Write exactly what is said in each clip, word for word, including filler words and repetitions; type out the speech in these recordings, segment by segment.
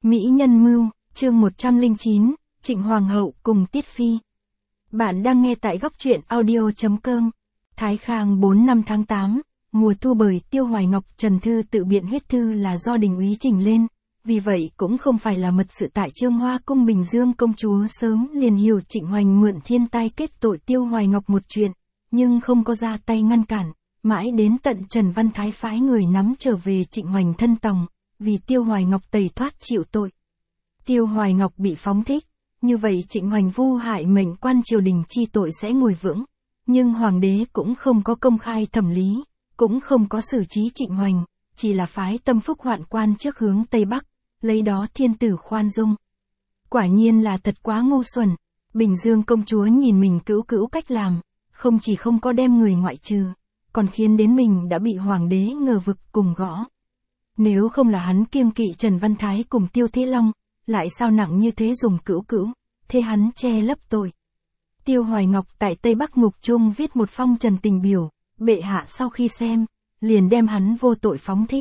Mỹ Nhân Mưu, chương một trăm lẻ chín, Trịnh Hoàng hậu cùng Tiết Phi. Bạn đang nghe tại góc truyện audio chấm com. Thái Khang bốn năm tháng tám, mùa thu, bởi Tiêu Hoài Ngọc Trần Thư tự biện huyết thư là do đình úy trình lên, vì vậy cũng không phải là mật sự tại Trương Hoa cung. Bình Dương công chúa sớm liền hiểu Trịnh Hoành mượn thiên tai kết tội Tiêu Hoài Ngọc một chuyện, nhưng không có ra tay ngăn cản, mãi đến tận Trần Văn Thái phái người nắm trở về Trịnh Hoành thân tòng, vì Tiêu Hoài Ngọc tẩy thoát chịu tội. Tiêu Hoài Ngọc bị phóng thích, như vậy Trịnh Hoành vu hại mệnh quan triều đình chi tội sẽ ngồi vững, nhưng hoàng đế cũng không có công khai thẩm lý, cũng không có xử trí Trịnh Hoành, chỉ là phái Tâm Phúc hoạn quan trước hướng Tây Bắc, lấy đó thiên tử khoan dung. Quả nhiên là thật quá ngu xuẩn. Bình Dương công chúa nhìn mình cữu cữu cách làm, không chỉ không có đem người ngoại trừ, còn khiến đến mình đã bị hoàng đế ngờ vực cùng gõ. Nếu không là hắn kiêng kỵ Trần Văn Thái cùng Tiêu Thế Long, lại sao nặng như thế dùng cữu cữu, thế hắn che lấp tội. Tiêu Hoài Ngọc tại Tây Bắc ngục trung viết một phong trần tình biểu, bệ hạ sau khi xem, liền đem hắn vô tội phóng thích.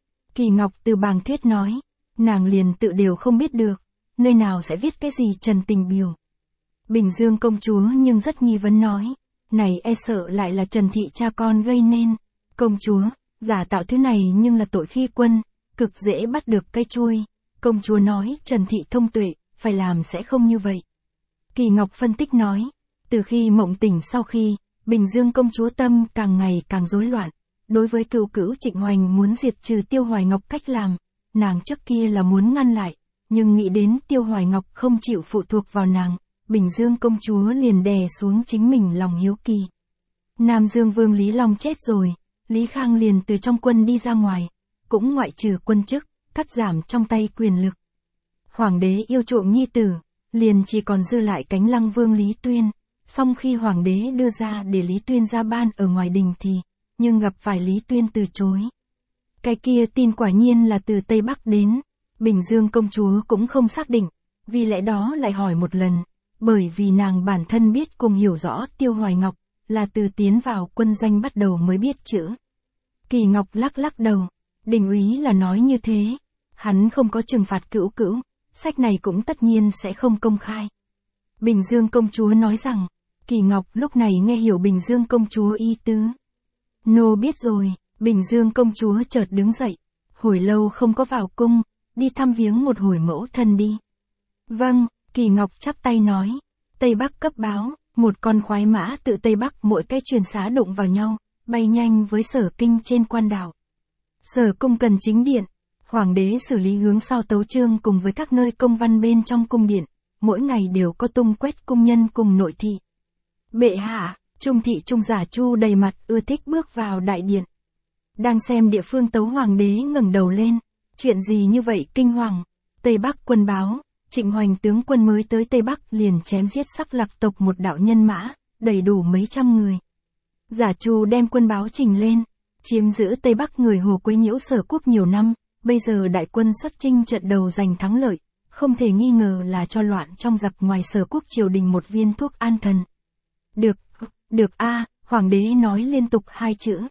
Kỳ Ngọc từ Bàng Thuyết nói, nàng liền tự đều không biết được, nơi nào sẽ viết cái gì trần tình biểu. Bình Dương công chúa nhưng rất nghi vấn nói, này e sợ lại là Trần Thị cha con gây nên. Công chúa, giả tạo thứ này nhưng là tội khi quân, cực dễ bắt được cây chuôi. Công chúa nói Trần Thị thông tuệ, phải làm sẽ không như vậy. Kỳ Ngọc phân tích nói, từ khi mộng tỉnh sau khi, Bình Dương công chúa tâm càng ngày càng rối loạn. Đối với cựu cữu Trịnh Hoành muốn diệt trừ Tiêu Hoài Ngọc cách làm, nàng trước kia là muốn ngăn lại, nhưng nghĩ đến Tiêu Hoài Ngọc không chịu phụ thuộc vào nàng, Bình Dương công chúa liền đè xuống chính mình lòng hiếu kỳ. Nam Dương Vương Lý Long chết rồi, Lý Khang liền từ trong quân đi ra ngoài, cũng ngoại trừ quân chức, cắt giảm trong tay quyền lực. Hoàng đế yêu chuộng nhi tử, liền chỉ còn dư lại Cánh Lăng Vương Lý Tuyên, song khi hoàng đế đưa ra để Lý Tuyên ra ban ở ngoài đình thì, nhưng gặp phải Lý Tuyên từ chối. Cái kia tin quả nhiên là từ Tây Bắc đến, Bình Dương công chúa cũng không xác định, vì lẽ đó lại hỏi một lần, bởi vì nàng bản thân biết cùng hiểu rõ Tiêu Hoài Ngọc, là từ tiến vào quân doanh bắt đầu mới biết chữ. Kỳ Ngọc lắc lắc đầu, đình úy là nói như thế, hắn không có trừng phạt cữu cữu, sách này cũng tất nhiên sẽ không công khai. Bình Dương công chúa nói rằng, Kỳ Ngọc lúc này nghe hiểu Bình Dương công chúa ý tứ. Nô biết rồi. Bình Dương công chúa chợt đứng dậy, hồi lâu không có vào cung, đi thăm viếng một hồi mẫu thân đi. Vâng, Kỳ Ngọc chắp tay nói, Tây Bắc cấp báo, một con khoái mã tự Tây Bắc mỗi cái truyền xá đụng vào nhau, bay nhanh với Sở Kinh trên quan đảo. Sở Cung cần chính điện, hoàng đế xử lý hướng sau tấu chương cùng với các nơi công văn bên trong cung điện, mỗi ngày đều có tung quét cung nhân cùng nội thị. Bệ hạ, Trung thị Trung giả Chu đầy mặt ưa thích bước vào đại điện. Đang xem địa phương tấu hoàng đế ngẩng đầu lên, chuyện gì như vậy kinh hoàng. Tây Bắc quân báo, Trịnh Hoành tướng quân mới tới Tây Bắc liền chém giết Sắc Lạc tộc một đạo nhân mã, đầy đủ mấy trăm người. Giả Chu đem quân báo trình lên, chiếm giữ Tây Bắc người Hồ quấy nhiễu Sở quốc nhiều năm, bây giờ đại quân xuất chinh trận đầu giành thắng lợi, không thể nghi ngờ là cho loạn trong giặc ngoài Sở quốc triều đình một viên thuốc an thần. Được, được a, hoàng đế nói liên tục hai chữ.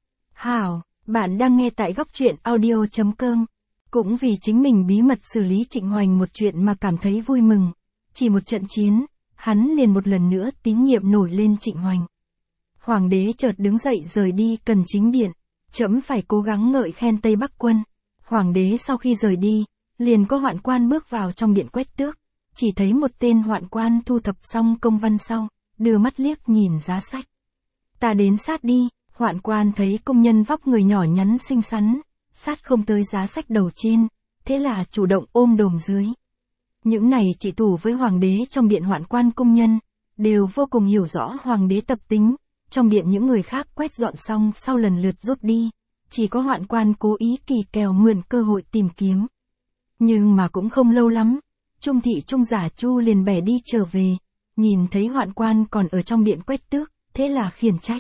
Hảo, bạn đang nghe tại góc truyện audio chấm com. Cũng vì chính mình bí mật xử lý Trịnh Hoành một chuyện mà cảm thấy vui mừng. Chỉ một trận chiến, hắn liền một lần nữa tín nhiệm nổi lên Trịnh Hoành. Hoàng đế chợt đứng dậy rời đi cần chính điện, trẫm phải cố gắng ngợi khen Tây Bắc quân. Hoàng đế sau khi rời đi, liền có hoạn quan bước vào trong điện quét tước, chỉ thấy một tên hoạn quan thu thập xong công văn sau, đưa mắt liếc nhìn giá sách. Ta đến sát đi. Hoạn quan thấy công nhân vóc người nhỏ nhắn xinh xắn, sát không tới giá sách đầu trên, thế là chủ động ôm đồm dưới. Những này chỉ thủ với hoàng đế trong điện hoạn quan công nhân, đều vô cùng hiểu rõ hoàng đế tập tính, trong điện những người khác quét dọn xong sau lần lượt rút đi, chỉ có hoạn quan cố ý kỳ kèo mượn cơ hội tìm kiếm. Nhưng mà cũng không lâu lắm, Trung thị Trung giả Chu liền bẻ đi trở về, nhìn thấy hoạn quan còn ở trong điện quét tước, thế là khiển trách.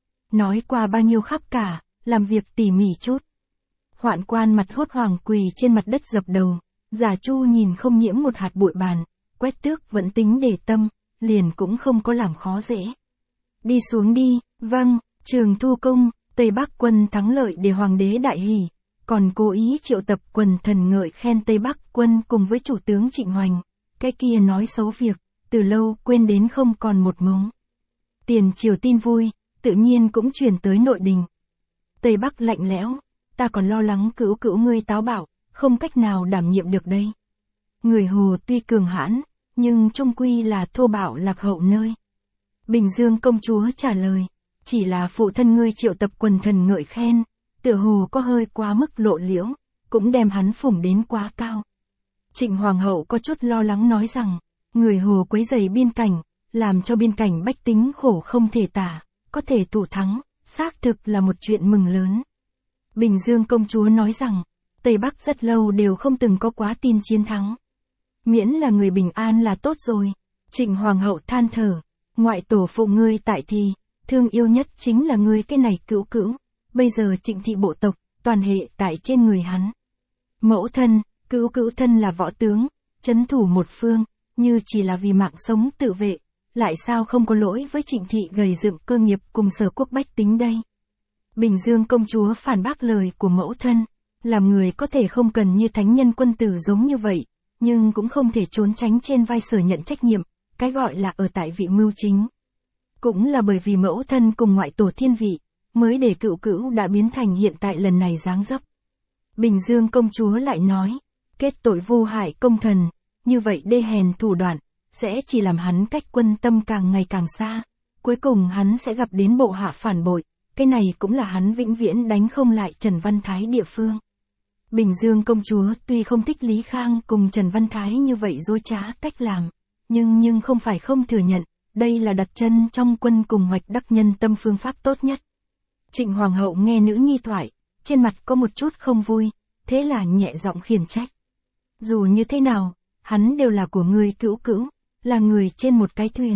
Nói qua bao nhiêu khắp cả, làm việc tỉ mỉ chút. Hoạn quan mặt hốt hoảng quỳ trên mặt đất dập đầu, Giả Chu nhìn không nhiễm một hạt bụi bàn, quét tước vẫn tính để tâm, liền cũng không có làm khó dễ. Đi xuống đi, vâng, Trường Thu cung, Tây Bắc quân thắng lợi để hoàng đế đại hỉ, còn cố ý triệu tập quần thần ngợi khen Tây Bắc quân cùng với chủ tướng Trịnh Hoành, cái kia nói xấu việc, từ lâu quên đến không còn một mống. Tiền triều tin vui, tự nhiên cũng truyền tới nội đình. Tây Bắc lạnh lẽo, ta còn lo lắng cữu cữu ngươi táo bạo, không cách nào đảm nhiệm được đây. Người Hồ tuy cường hãn, nhưng trung quy là thô bạo lạc hậu nơi. Bình Dương công chúa trả lời, chỉ là phụ thân ngươi triệu tập quần thần ngợi khen, tựa hồ có hơi quá mức lộ liễu, cũng đem hắn phủng đến quá cao. Trịnh Hoàng hậu có chút lo lắng nói rằng, người Hồ quấy rầy biên cảnh, làm cho biên cảnh bách tính khổ không thể tả, có thể thủ thắng, xác thực là một chuyện mừng lớn. Bình Dương công chúa nói rằng, Tây Bắc rất lâu đều không từng có quá tin chiến thắng. Miễn là người bình an là tốt rồi. Trịnh Hoàng hậu than thở, ngoại tổ phụ ngươi tại thì, thương yêu nhất chính là ngươi cái này cữu cữu, bây giờ Trịnh thị bộ tộc, toàn hệ tại trên người hắn. Mẫu thân, cữu cữu thân là võ tướng, trấn thủ một phương, như chỉ là vì mạng sống tự vệ, lại sao không có lỗi với Trịnh thị gầy dựng cơ nghiệp cùng Sở quốc bách tính đây. Bình Dương công chúa phản bác lời của mẫu thân, làm người có thể không cần như thánh nhân quân tử giống như vậy, nhưng cũng không thể trốn tránh trên vai Sở nhận trách nhiệm, cái gọi là ở tại vị mưu chính. Cũng là bởi vì mẫu thân cùng ngoại tổ thiên vị, mới để cữu cữu đã biến thành hiện tại lần này dáng dấp. Bình Dương công chúa lại nói, kết tội vô hại công thần, như vậy đê hèn thủ đoạn, sẽ chỉ làm hắn cách quân tâm càng ngày càng xa, cuối cùng hắn sẽ gặp đến bộ hạ phản bội, cái này cũng là hắn vĩnh viễn đánh không lại Trần Văn Thái địa phương. Bình Dương công chúa tuy không thích Lý Khang cùng Trần Văn Thái như vậy dối trá cách làm, nhưng nhưng không phải không thừa nhận, đây là đặt chân trong quân cùng hoạch đắc nhân tâm phương pháp tốt nhất. Trịnh Hoàng hậu nghe nữ nhi thoại, trên mặt có một chút không vui, thế là nhẹ giọng khiển trách. Dù như thế nào, hắn đều là của người cữu cữu, là người trên một cái thuyền.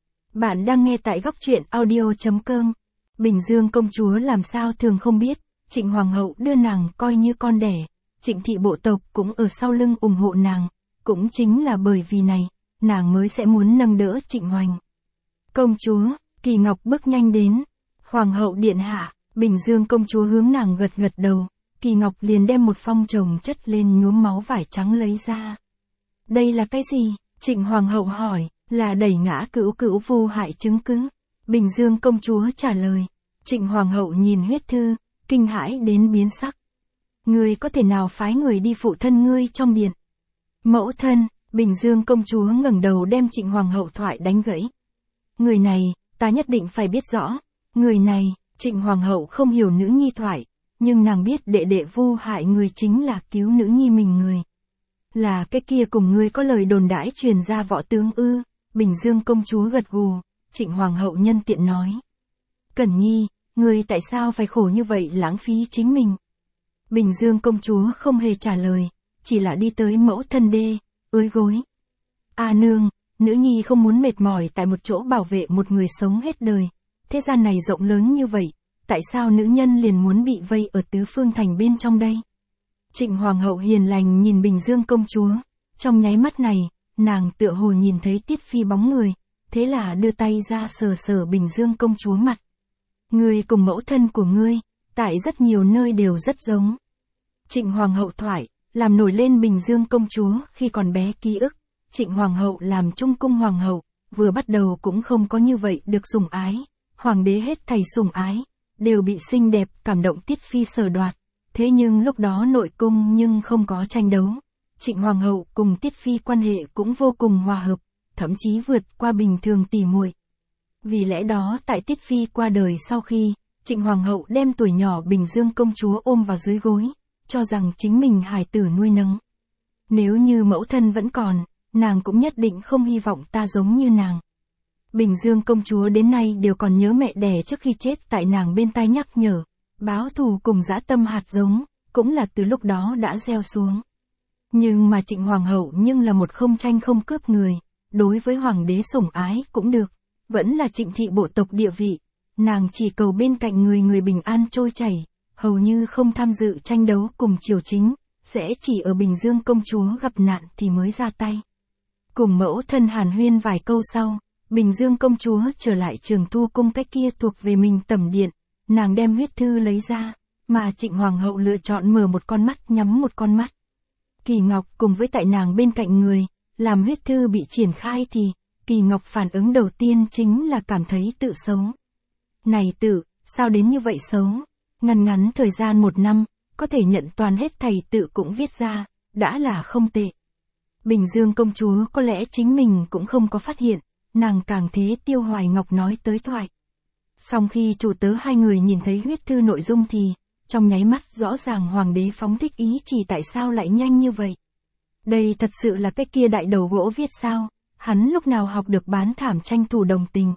Bạn đang nghe tại góc truyện audio chấm com. Bình Dương công chúa làm sao thường không biết, Trịnh Hoàng hậu đưa nàng coi như con đẻ, Trịnh thị bộ tộc cũng ở sau lưng ủng hộ nàng, cũng chính là bởi vì này, nàng mới sẽ muốn nâng đỡ Trịnh Hoành. Công chúa, Kỳ Ngọc bước nhanh đến, Hoàng hậu điện hạ, Bình Dương công chúa hướng nàng gật gật đầu, Kỳ Ngọc liền đem một phong chồng chất lên nhuốm máu vải trắng lấy ra. Đây là cái gì? Trịnh Hoàng hậu hỏi, là đẩy ngã cữu cữu vô hại chứng cứ. Bình Dương công chúa trả lời. Trịnh Hoàng hậu nhìn huyết thư, kinh hãi đến biến sắc. Ngươi có thể nào phái người đi phụ thân ngươi trong điện? Mẫu thân, Bình Dương công chúa ngẩng đầu đem Trịnh Hoàng hậu thoại đánh gãy. Người này, ta nhất định phải biết rõ. Người này, Trịnh Hoàng hậu không hiểu nữ nhi thoại, nhưng nàng biết đệ đệ vô hại người chính là cứu nữ nhi mình người. Là cái kia cùng ngươi có lời đồn đãi truyền ra võ tướng ư? Bình Dương công chúa gật gù, Trịnh Hoàng hậu nhân tiện nói. Cẩn Nhi, ngươi tại sao phải khổ như vậy lãng phí chính mình? Bình Dương công chúa không hề trả lời, chỉ là đi tới mẫu thân đê, ưới gối. A nương, nữ nhi không muốn mệt mỏi tại một chỗ bảo vệ một người sống hết đời. Thế gian này rộng lớn như vậy, tại sao nữ nhân liền muốn bị vây ở tứ phương thành bên trong đây? Trịnh Hoàng hậu hiền lành nhìn Bình Dương công chúa, trong nháy mắt này, nàng tựa hồ nhìn thấy Tiết Phi bóng người, thế là đưa tay ra sờ sờ Bình Dương công chúa mặt. Ngươi cùng mẫu thân của ngươi, tại rất nhiều nơi đều rất giống. Trịnh Hoàng hậu thoại, làm nổi lên Bình Dương công chúa khi còn bé ký ức. Trịnh Hoàng hậu làm trung cung hoàng hậu, vừa bắt đầu cũng không có như vậy được sủng ái. Hoàng đế hết thảy sủng ái, đều bị xinh đẹp cảm động Tiết Phi sở đoạt. Thế nhưng lúc đó nội cung nhưng không có tranh đấu. Trịnh Hoàng hậu cùng Tiết Phi quan hệ cũng vô cùng hòa hợp, thậm chí vượt qua bình thường tỉ muội. Vì lẽ đó tại Tiết Phi qua đời sau khi, Trịnh Hoàng hậu đem tuổi nhỏ Bình Dương công chúa ôm vào dưới gối, cho rằng chính mình hài tử nuôi nấng. Nếu như mẫu thân vẫn còn, nàng cũng nhất định không hy vọng ta giống như nàng. Bình Dương công chúa đến nay đều còn nhớ mẹ đẻ trước khi chết tại nàng bên tai nhắc nhở, báo thù cùng dã tâm hạt giống, cũng là từ lúc đó đã gieo xuống. Nhưng mà Trịnh Hoàng hậu nhưng là một không tranh không cướp người, đối với hoàng đế sủng ái cũng được, vẫn là Trịnh thị bộ tộc địa vị, nàng chỉ cầu bên cạnh người người bình an trôi chảy, hầu như không tham dự tranh đấu cùng triều chính, sẽ chỉ ở Bình Dương công chúa gặp nạn thì mới ra tay. Cùng mẫu thân hàn huyên vài câu sau, Bình Dương công chúa trở lại Trường Thu cung, cái kia thuộc về mình tẩm điện, nàng đem huyết thư lấy ra, mà Trịnh Hoàng hậu lựa chọn mở một con mắt nhắm một con mắt. Kỳ Ngọc cùng với tại nàng bên cạnh người, làm huyết thư bị triển khai thì, Kỳ Ngọc phản ứng đầu tiên chính là cảm thấy tự xấu. Này tự, sao đến như vậy xấu? Ngắn ngắn thời gian một năm, có thể nhận toàn hết thầy tự cũng viết ra, đã là không tệ. Bình Dương công chúa có lẽ chính mình cũng không có phát hiện, nàng càng thế Tiêu Hoài Ngọc nói tới thoại. Song khi chủ tớ hai người nhìn thấy huyết thư nội dung thì, trong nháy mắt rõ ràng hoàng đế phóng thích ý chỉ tại sao lại nhanh như vậy. Đây thật sự là cái kia đại đầu gỗ viết sao, hắn lúc nào học được bán thảm tranh thủ đồng tình.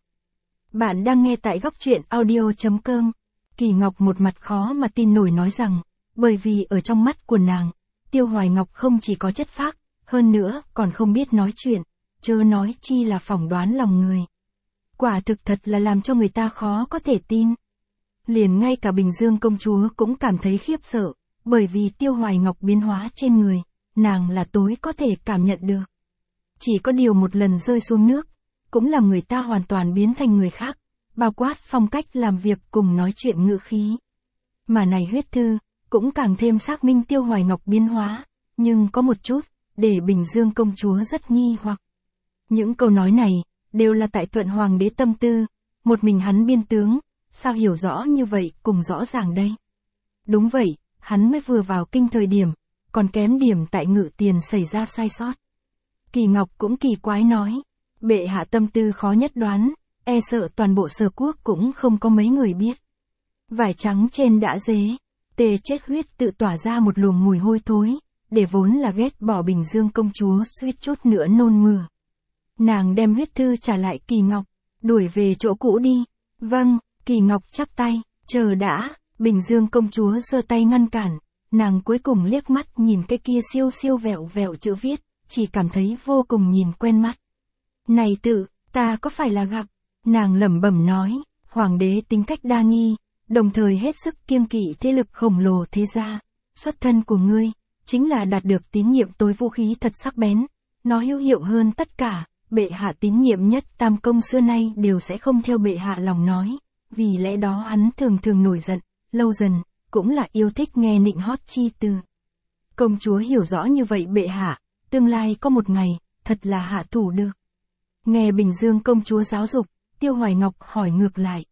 Bạn đang nghe tại góc truyện audio chấm com. Kỳ Ngọc một mặt khó mà tin nổi nói rằng, bởi vì ở trong mắt của nàng, Tiêu Hoài Ngọc không chỉ có chất phác, hơn nữa còn không biết nói chuyện, chớ nói chi là phỏng đoán lòng người. Quả thực thật là làm cho người ta khó có thể tin. Liền ngay cả Bình Dương công chúa cũng cảm thấy khiếp sợ, bởi vì Tiêu Hoài Ngọc biến hóa trên người, nàng là tối có thể cảm nhận được. Chỉ có điều một lần rơi xuống nước, cũng làm người ta hoàn toàn biến thành người khác, bao quát phong cách làm việc cùng nói chuyện ngữ khí. Mà này huyết thư, cũng càng thêm xác minh Tiêu Hoài Ngọc biến hóa, nhưng có một chút, để Bình Dương công chúa rất nghi hoặc. Những câu nói này, đều là tại thuận hoàng đế tâm tư, một mình hắn biên tướng, sao hiểu rõ như vậy cùng rõ ràng đây. Đúng vậy, hắn mới vừa vào kinh thời điểm, còn kém điểm tại Ngự Tiền xảy ra sai sót. Kỳ Ngọc cũng kỳ quái nói, bệ hạ tâm tư khó nhất đoán, e sợ toàn bộ Sở quốc cũng không có mấy người biết. Vải trắng trên đã dế, tê chết huyết tự tỏa ra một luồng mùi hôi thối, để vốn là ghét bỏ Bình Dương công chúa suýt chút nữa nôn mửa. Nàng đem huyết thư trả lại Kỳ Ngọc, đuổi về chỗ cũ đi. Vâng, Kỳ Ngọc chắp tay, chờ đã, Bình Dương công chúa giơ tay ngăn cản, nàng cuối cùng liếc mắt nhìn cái kia siêu siêu vẹo vẹo chữ viết, chỉ cảm thấy vô cùng nhìn quen mắt. Này tự, ta có phải là gặp, nàng lẩm bẩm nói, hoàng đế tính cách đa nghi, đồng thời hết sức kiêng kỵ thế lực khổng lồ thế gia, xuất thân của ngươi, chính là đạt được tín nhiệm tối vũ khí thật sắc bén, nó hữu hiệu hơn tất cả, bệ hạ tín nhiệm nhất tam công xưa nay đều sẽ không theo bệ hạ lòng nói, vì lẽ đó hắn thường thường nổi giận, lâu dần, cũng là yêu thích nghe nịnh hót chi từ. Công chúa hiểu rõ như vậy bệ hạ, tương lai có một ngày, thật là hạ thủ được. Nghe Bình Dương công chúa giáo dục, Tiêu Hoài Ngọc hỏi ngược lại.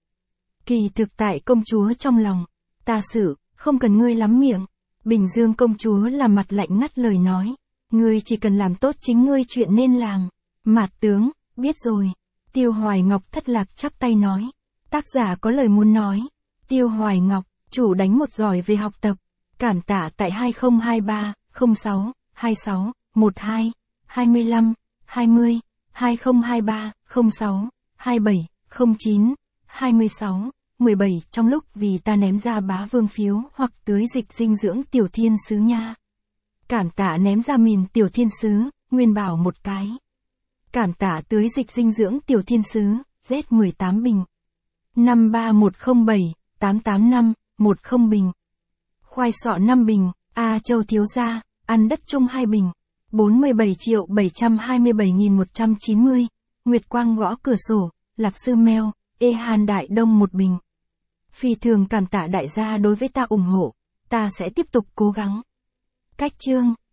Kỳ thực tại công chúa trong lòng, ta xử, không cần ngươi lắm miệng. Bình Dương công chúa là mặt lạnh ngắt lời nói, ngươi chỉ cần làm tốt chính ngươi chuyện nên làm. Mạt tướng, biết rồi. Tiêu Hoài Ngọc thất lạc chắp tay nói. Tác giả có lời muốn nói. Tiêu Hoài Ngọc, chủ đánh một giỏi về học tập. Cảm tạ tại hai không hai ba, không sáu, hai sáu, một hai, hai lăm, hai mươi, hai không hai ba, không sáu, hai bảy, không chín, hai sáu, mười bảy trong lúc vì ta ném ra bá vương phiếu hoặc tưới dịch dinh dưỡng tiểu thiên sứ nha. Cảm tạ ném ra mìn tiểu thiên sứ, Nguyên Bảo một cái. Cảm tạ tưới dịch dinh dưỡng tiểu thiên sứ, Z mười tám bình. năm ba một không bảy, tám tám năm, một không bình. Khoai sọ năm bình, A Châu thiếu gia, ăn đất chung hai bình. bốn mươi bảy triệu bảy trăm hai mươi bảy nghìn một trăm chín mươi. Nguyệt Quang gõ cửa sổ, Lạc Sư Mèo, Ê Hàn Đại Đông một bình. Phi thường cảm tạ đại gia đối với ta ủng hộ, ta sẽ tiếp tục cố gắng. Cách chương